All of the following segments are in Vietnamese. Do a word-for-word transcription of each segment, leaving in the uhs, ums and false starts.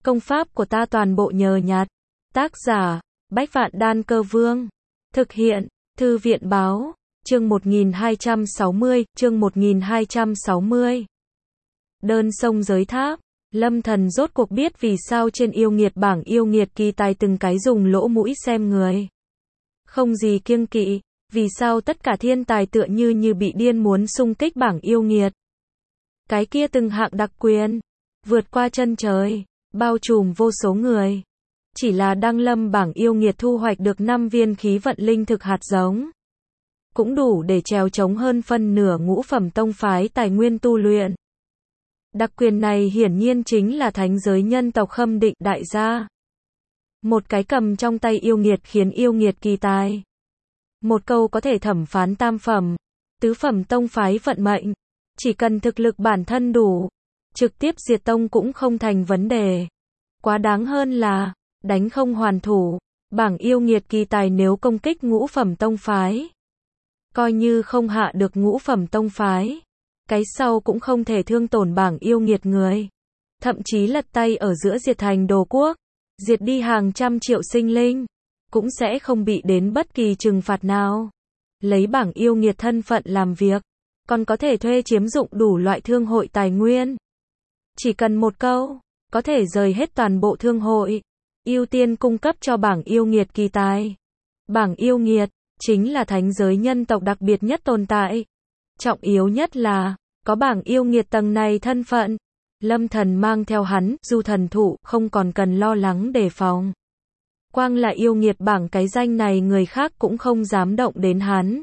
Công pháp của ta toàn bộ nhờ nhặt. Tác giả, Bách Vạn Đan Cơ Vương. Thực hiện, Thư viện Báo. Chương một nghìn hai trăm sáu mươi, chương một nghìn hai trăm sáu mươi. Đơn sông giới tháp. Lâm Thần rốt cuộc biết vì sao trên yêu nghiệt bảng yêu nghiệt kỳ tài từng cái dùng lỗ mũi xem người. Không gì kiêng kỵ, vì sao tất cả thiên tài tựa như như bị điên muốn xung kích bảng yêu nghiệt. Cái kia từng hạng đặc quyền, vượt qua chân trời, bao trùm vô số người. Chỉ là đăng lâm bảng yêu nghiệt thu hoạch được năm viên khí vận linh thực hạt giống. Cũng đủ để trèo chống hơn phân nửa ngũ phẩm tông phái tài nguyên tu luyện. Đặc quyền này hiển nhiên chính là thánh giới nhân tộc Khâm Định đại gia. Một cái cầm trong tay yêu nghiệt khiến yêu nghiệt kỳ tài. Một câu có thể thẩm phán tam phẩm, tứ phẩm tông phái vận mệnh. Chỉ cần thực lực bản thân đủ, trực tiếp diệt tông cũng không thành vấn đề. Quá đáng hơn là, đánh không hoàn thủ, bảng yêu nghiệt kỳ tài nếu công kích ngũ phẩm tông phái. Coi như không hạ được ngũ phẩm tông phái. Cái sau cũng không thể thương tổn bảng yêu nghiệt người. Thậm chí lật tay ở giữa diệt thành đồ quốc, diệt đi hàng trăm triệu sinh linh, cũng sẽ không bị đến bất kỳ trừng phạt nào. Lấy bảng yêu nghiệt thân phận làm việc, còn có thể thuê chiếm dụng đủ loại thương hội tài nguyên. Chỉ cần một câu, có thể rời hết toàn bộ thương hội, ưu tiên cung cấp cho bảng yêu nghiệt kỳ tài. Bảng yêu nghiệt, chính là thánh giới nhân tộc đặc biệt nhất tồn tại. Trọng yếu nhất là, có bảng yêu nghiệt tầng này thân phận. Lâm Thần mang theo hắn, du thần thụ, không còn cần lo lắng đề phòng. Quang là yêu nghiệt bảng cái danh này người khác cũng không dám động đến hắn.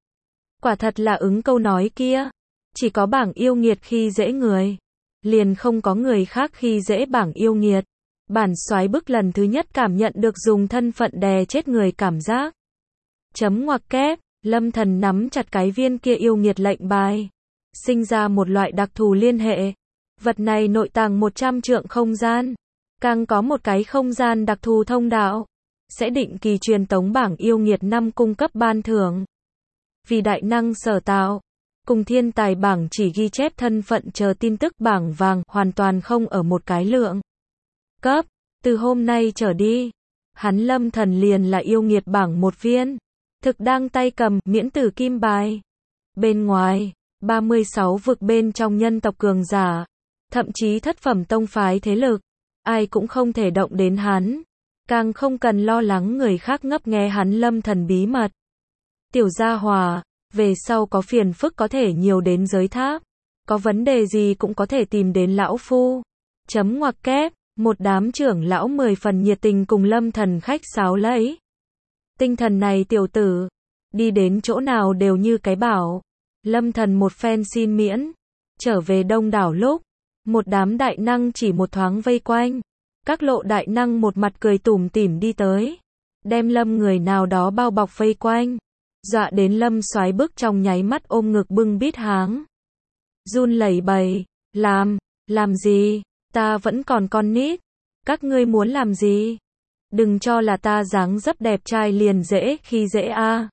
Quả thật là ứng câu nói kia. Chỉ có bảng yêu nghiệt khi dễ người. Liền không có người khác khi dễ bảng yêu nghiệt. Bản soái bức lần thứ nhất cảm nhận được dùng thân phận đè chết người cảm giác. Chấm ngoặc kép, Lâm Thần nắm chặt cái viên kia yêu nghiệt lệnh bài. Sinh ra một loại đặc thù liên hệ. Vật này nội tàng một trăm trượng không gian. Càng có một cái không gian đặc thù thông đạo. Sẽ định kỳ truyền tống bảng yêu nghiệt năm cung cấp ban thưởng. Vì đại năng sở tạo. Cùng thiên tài bảng chỉ ghi chép thân phận chờ tin tức bảng vàng hoàn toàn không ở một cái lượng. Cấp, từ hôm nay trở đi. Hắn Lâm Thần liền là yêu nghiệt bảng một viên. Thực đang tay cầm, miễn tử kim bài. Bên ngoài, ba mươi sáu vực bên trong nhân tộc cường giả. Thậm chí thất phẩm tông phái thế lực. Ai cũng không thể động đến hắn. Càng không cần lo lắng người khác ngấp nghe hắn Lâm Thần bí mật. Tiểu gia hòa, về sau có phiền phức có thể nhiều đến giới tháp. Có vấn đề gì cũng có thể tìm đến lão phu. Chấm ngoặc kép, một đám trưởng lão mười phần nhiệt tình cùng Lâm Thần khách sáo lấy. Tinh thần này tiểu tử, đi đến chỗ nào đều như cái bảo. Lâm Thần một phen xin miễn, trở về đông đảo lúc, một đám đại năng chỉ một thoáng vây quanh. Các lộ đại năng một mặt cười tủm tỉm đi tới, đem Lâm người nào đó bao bọc vây quanh, dọa đến Lâm soái bức trong nháy mắt ôm ngực bưng bít háng. Run lẩy bẩy, làm, làm gì, ta vẫn còn con nít, các ngươi muốn làm gì? Đừng cho là ta dáng dấp đẹp trai liền dễ khi dễ a. À.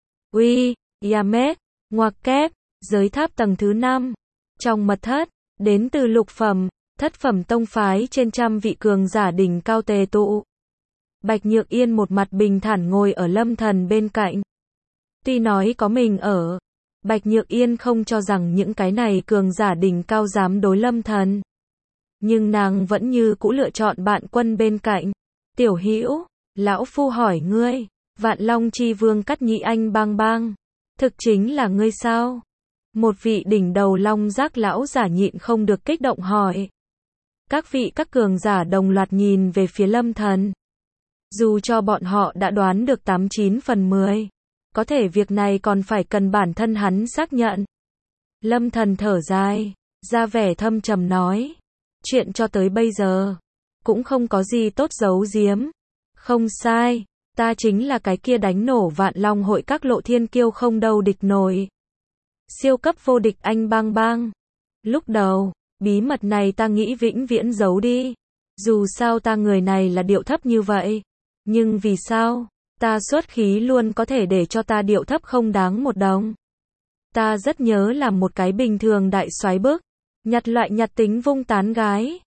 Uy, Yamet, ngoặc kép, giới tháp tầng thứ năm. Trong mật thất, đến từ lục phẩm, thất phẩm tông phái trên trăm vị cường giả đỉnh cao tề tụ. Bạch Nhược Yên một mặt bình thản ngồi ở Lâm Thần bên cạnh. Tuy nói có mình ở, Bạch Nhược Yên không cho rằng những cái này cường giả đỉnh cao dám đối Lâm Thần. Nhưng nàng vẫn như cũ lựa chọn bạn quân bên cạnh. Tiểu Hữu, lão phu hỏi ngươi, Vạn Long Chi Vương Cắt Nhị Anh Bang Bang, thực chính là ngươi sao? Một vị đỉnh đầu long giác lão giả nhịn không được kích động hỏi. Các vị các cường giả đồng loạt nhìn về phía Lâm Thần. Dù cho bọn họ đã đoán được tám chín phần mười, có thể việc này còn phải cần bản thân hắn xác nhận. Lâm Thần thở dài, ra vẻ thâm trầm nói. Chuyện cho tới bây giờ, cũng không có gì tốt giấu giếm. Không sai, ta chính là cái kia đánh nổ Vạn Long hội các lộ thiên kiêu không đâu địch nổi. Siêu cấp vô địch anh Bang Bang. Lúc đầu, bí mật này ta nghĩ vĩnh viễn giấu đi. Dù sao ta người này là điệu thấp như vậy. Nhưng vì sao, ta xuất khí luôn có thể để cho ta điệu thấp không đáng một đồng. Ta rất nhớ là một cái bình thường đại soái bức. Nhặt loại nhặt tính vung tán gái.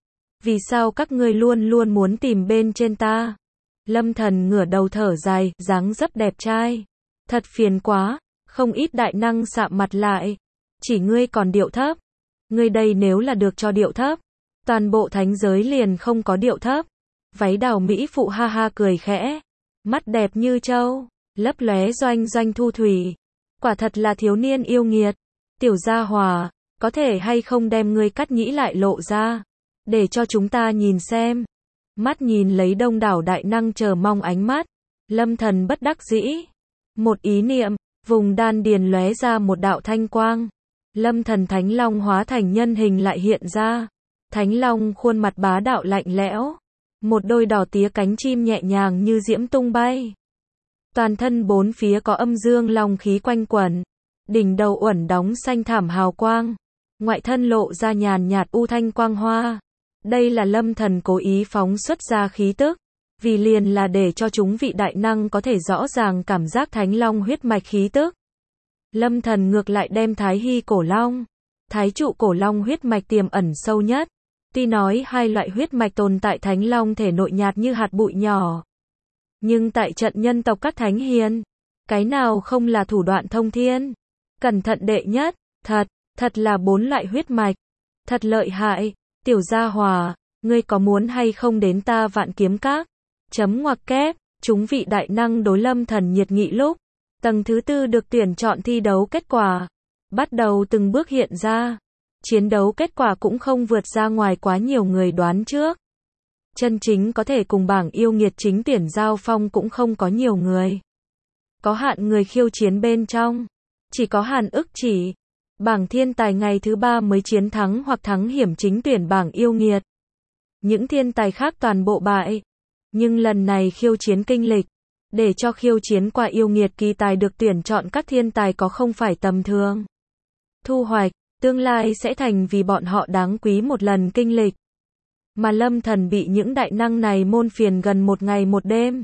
Vì sao các ngươi luôn luôn muốn tìm bên trên ta? Lâm Thần ngửa đầu thở dài, dáng dấp đẹp trai. Thật phiền quá, không ít đại năng sạm mặt lại. Chỉ ngươi còn điệu thấp. Ngươi đây nếu là được cho điệu thấp, toàn bộ thánh giới liền không có điệu thấp. Váy đào mỹ phụ ha ha cười khẽ. Mắt đẹp như trâu, lấp lóe doanh doanh thu thủy. Quả thật là thiếu niên yêu nghiệt. Tiểu gia hòa, có thể hay không đem ngươi cắt nhĩ lại lộ ra, để cho chúng ta nhìn xem. Mắt nhìn lấy đông đảo đại năng chờ mong ánh mắt. Lâm Thần bất đắc dĩ. Một ý niệm, vùng đan điền lóe ra một đạo thanh quang. Lâm Thần Thánh Long hóa thành nhân hình lại hiện ra. Thánh Long khuôn mặt bá đạo lạnh lẽo. Một đôi đỏ tía cánh chim nhẹ nhàng như diễm tung bay. Toàn thân bốn phía có âm dương long khí quanh quẩn. Đỉnh đầu uẩn đóng xanh thảm hào quang. Ngoại thân lộ ra nhàn nhạt u thanh quang hoa. Đây là Lâm Thần cố ý phóng xuất ra khí tức. Vì liền là để cho chúng vị đại năng có thể rõ ràng cảm giác Thánh Long huyết mạch khí tức. Lâm Thần ngược lại đem Thái Hy cổ long, Thái trụ cổ long huyết mạch tiềm ẩn sâu nhất. Tuy nói hai loại huyết mạch tồn tại Thánh Long thể nội nhạt như hạt bụi nhỏ. Nhưng tại trận nhân tộc các thánh hiền, cái nào không là thủ đoạn thông thiên. Cẩn thận đệ nhất, thật, thật là bốn loại huyết mạch. Thật lợi hại, tiểu gia hòa, ngươi có muốn hay không đến ta Vạn Kiếm Các? Chấm ngoặc kép, chúng vị đại năng đối Lâm Thần nhiệt nghị lúc. Tầng thứ tư được tuyển chọn thi đấu kết quả. Bắt đầu từng bước hiện ra. Chiến đấu kết quả cũng không vượt ra ngoài quá nhiều người đoán trước. Chân chính có thể cùng bảng yêu nghiệt chính tuyển giao phong cũng không có nhiều người. Có hạn người khiêu chiến bên trong. Chỉ có Hàn Ức Chỉ. Bảng thiên tài ngày thứ ba mới chiến thắng hoặc thắng hiểm chính tuyển bảng yêu nghiệt. Những thiên tài khác toàn bộ bại. Nhưng lần này khiêu chiến kinh lịch. Để cho khiêu chiến qua yêu nghiệt kỳ tài được tuyển chọn các thiên tài có không phải tầm thường. Thu hoạch, tương lai sẽ thành vì bọn họ đáng quý một lần kinh lịch. Mà Lâm Thần bị những đại năng này môn phiền gần một ngày một đêm.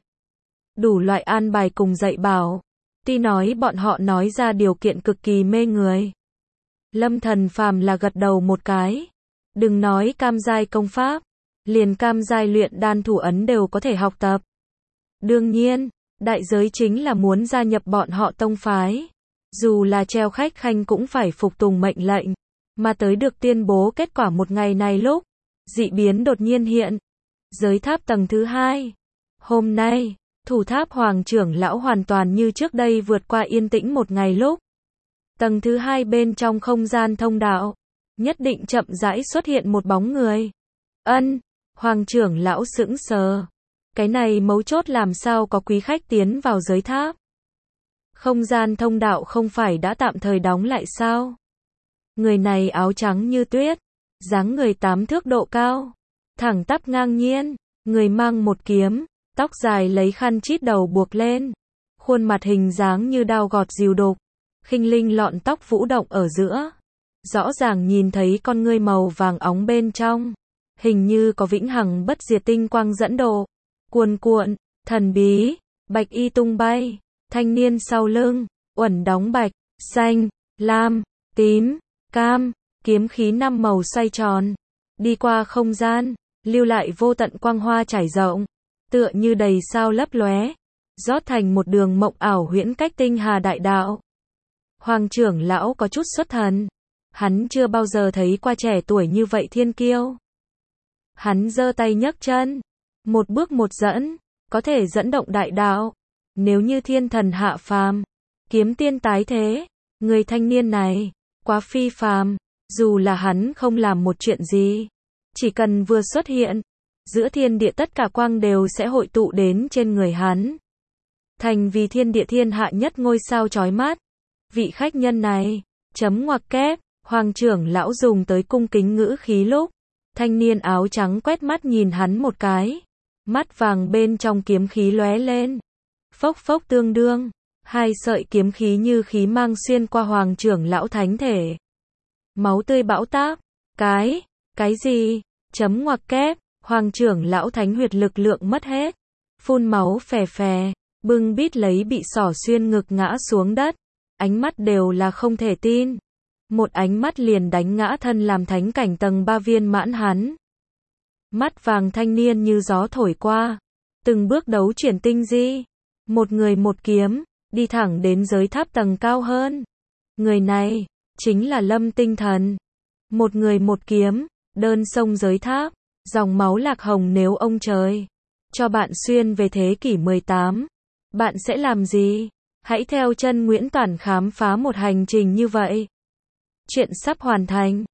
Đủ loại an bài cùng dạy bảo. Tuy nói bọn họ nói ra điều kiện cực kỳ mê người. Lâm Thần phàm là gật đầu một cái. Đừng nói cam giai công pháp. Liền cam giai luyện đan thủ ấn đều có thể học tập. Đương nhiên, đại giới chính là muốn gia nhập bọn họ tông phái. Dù là treo khách khanh cũng phải phục tùng mệnh lệnh. Mà tới được tuyên bố kết quả một ngày này lúc. Dị biến đột nhiên hiện. Giới tháp tầng thứ hai. Hôm nay, thủ tháp hoàng trưởng lão hoàn toàn như trước đây vượt qua yên tĩnh một ngày lúc. Tầng thứ hai bên trong không gian thông đạo. Nhất định chậm rãi xuất hiện một bóng người. Ân, hoàng trưởng lão sững sờ. Cái này mấu chốt làm sao có quý khách tiến vào giới tháp. Không gian thông đạo không phải đã tạm thời đóng lại sao? Người này áo trắng như tuyết. Dáng người tám thước độ cao. Thẳng tắp ngang nhiên. Người mang một kiếm. Tóc dài lấy khăn chít đầu buộc lên. Khuôn mặt hình dáng như đao gọt dìu đục. Khinh linh lọn tóc vũ động ở giữa. Rõ ràng nhìn thấy con ngươi màu vàng óng bên trong. Hình như có vĩnh hằng bất diệt tinh quang dẫn độ. Cuồn cuộn, thần bí, bạch y tung bay. Thanh niên sau lưng, uẩn đóng bạch, xanh, lam, tím, cam. Kiếm khí năm màu xoay tròn. Đi qua không gian, lưu lại vô tận quang hoa trải rộng. Tựa như đầy sao lấp lóe. Rót thành một đường mộng ảo huyễn cách tinh hà đại đạo. Hoàng trưởng lão có chút xuất thần. Hắn chưa bao giờ thấy qua trẻ tuổi như vậy thiên kiêu. Hắn giơ tay nhấc chân. Một bước một dẫn. Có thể dẫn động đại đạo. Nếu như thiên thần hạ phàm. Kiếm tiên tái thế. Người thanh niên này. Quá phi phàm. Dù là hắn không làm một chuyện gì. Chỉ cần vừa xuất hiện. Giữa thiên địa tất cả quang đều sẽ hội tụ đến trên người hắn. Thành vì thiên địa thiên hạ nhất ngôi sao chói mắt. Vị khách nhân này. Chấm ngoặc kép. Hoàng trưởng lão dùng tới cung kính ngữ khí lúc. Thanh niên áo trắng quét mắt nhìn hắn một cái. Mắt vàng bên trong kiếm khí lóe lên. Phốc phốc tương đương. Hai sợi kiếm khí như khí mang xuyên qua hoàng trưởng lão thánh thể. Máu tươi bão táp. Cái. Cái gì? Chấm ngoặc kép. Hoàng trưởng lão thánh huyệt lực lượng mất hết. Phun máu phè phè. Bưng bít lấy bị xỏ xuyên ngực ngã xuống đất. Ánh mắt đều là không thể tin. Một ánh mắt liền đánh ngã thân làm thánh cảnh tầng ba viên mãn hắn. Mắt vàng thanh niên như gió thổi qua. Từng bước đấu chuyển tinh di. Một người một kiếm, đi thẳng đến giới tháp tầng cao hơn. Người này, chính là Lâm Tinh Thần. Một người một kiếm, đơn sông giới tháp, dòng máu lạc hồng nếu ông trời cho bạn xuyên về thế kỷ mười tám. Bạn sẽ làm gì? Hãy theo chân Nguyễn Toản khám phá một hành trình như vậy. Chuyện sắp hoàn thành.